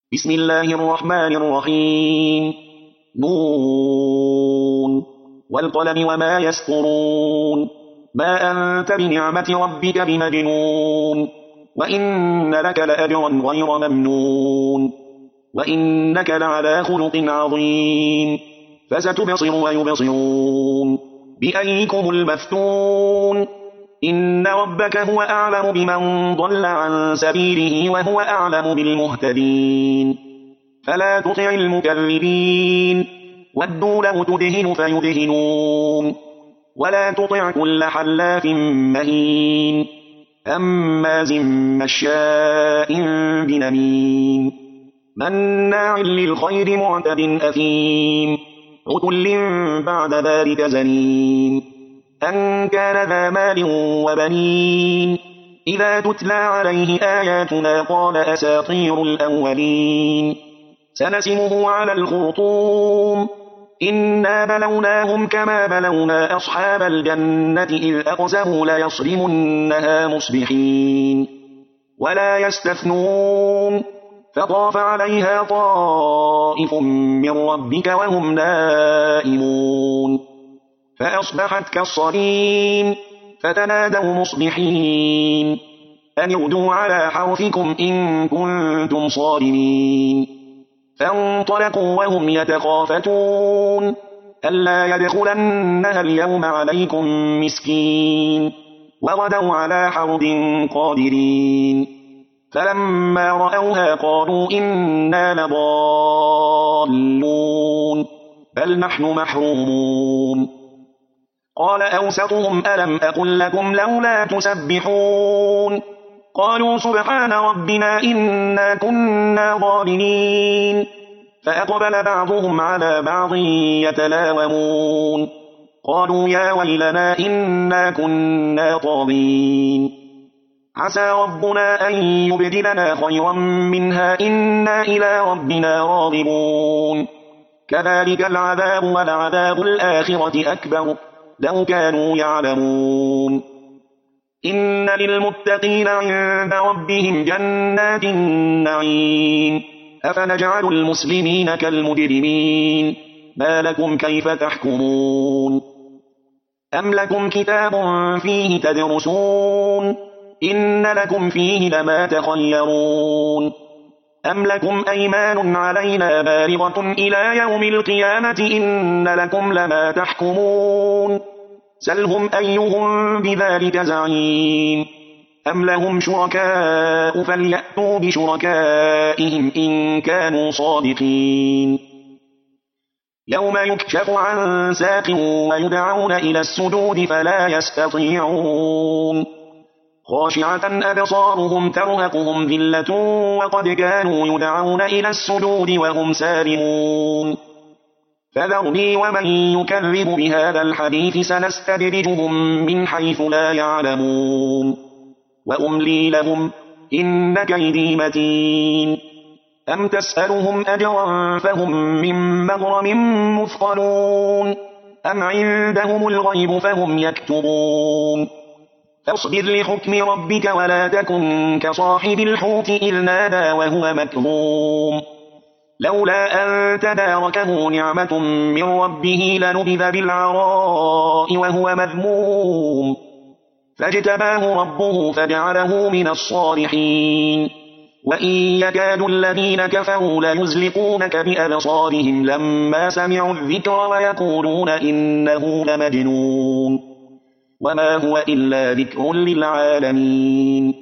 بسم الله الرحمن الرحيم. نون والقلم وما يسطرون. ما أنت بنعمة ربك بمجنون. وإن لك لأجرا غير ممنون. وإنك لعلى خلق عظيم. فستبصر ويبصرون بأيكم المفتون. إن ربك هو أعلم بمن ضل عن سبيله وهو أعلم بالمهتدين. فلا تطع المكذبين ودوا لو تدهن فيدهنون. ولا تطع كل حلاف مهين هماز مشاء بنميم مناع للخير معتد أثيم عتل بعد ذلك زنيم أن كان ذا مال وبنين إذا تتلى عليه آياتنا قال أساطير الأولين سنسمه على الخرطوم. إنا بلوناهم كما بلونا أصحاب الجنة إذ أقسموا ليصرمنها مصبحين ولا يستثنون فطاف عليها طائف من ربك وهم نائمون فأصبحت كالصريم فتنادوا مصبحين أن اغدوا على حرثكم إن كنتم صارمين. فانطلقوا وهم يتخافتون ألا يدخلنها اليوم عليكم مسكين وغدوا على حرد قادرين. فلما رأوها قالوا إنا لضالون بل نحن محرومون. قال أوسطهم ألم أقل لكم لولا تسبحون قالوا سبحان ربنا إنا كنا ظالمين. فأقبل بعضهم على بعض يتلاومون قالوا يا ويلنا إنا كنا طاغين عسى ربنا أن يبدلنا خيرا منها إنا إلى ربنا راغبون. كذلك العذاب ولعذاب الآخرة أكبر لو كانوا يعلمون. إن للمتقين عند ربهم جنات النعيم أفنجعل المسلمين كالمجرمين ما لكم كيف تحكمون. أم لكم كتاب فيه تدرسون إن لكم فيه لما تخيرون. أم لكم أيمان علينا بالغة إلى يوم القيامة إن لكم لما تحكمون. سلهم أيهم بذلك زعيم. أم لهم شركاء فليأتوا بشركائهم إن كانوا صادقين. يوم يكشف عن ساق ويدعون إلى السجود فلا يستطيعون خاشعة أبصارهم ترهقهم ذلة وقد كانوا يدعون إلى السجود وهم سالمون. فذرني ومن يكذب بهذا الحديث سنستدرجهم من حيث لا يعلمون وأملي لهم إن كيدي متين. أم تسألهم أجرا فهم من مغرم مثقلون أم عندهم الغيب فهم يكتبون. فاصبر لحكم ربك ولا تكن كصاحب الحوت إذ نادى وهو مكظوم لولا أن تداركه نعمة من ربه لنبذ بالعراء وهو مذموم فاجتباه ربه فجعله من الصالحين. وإن يكاد الذين كفروا ليزلقونك بأبصارهم لما سمعوا الذكر ويقولون إنه لمجنون وما هو إلا ذكر للعالمين.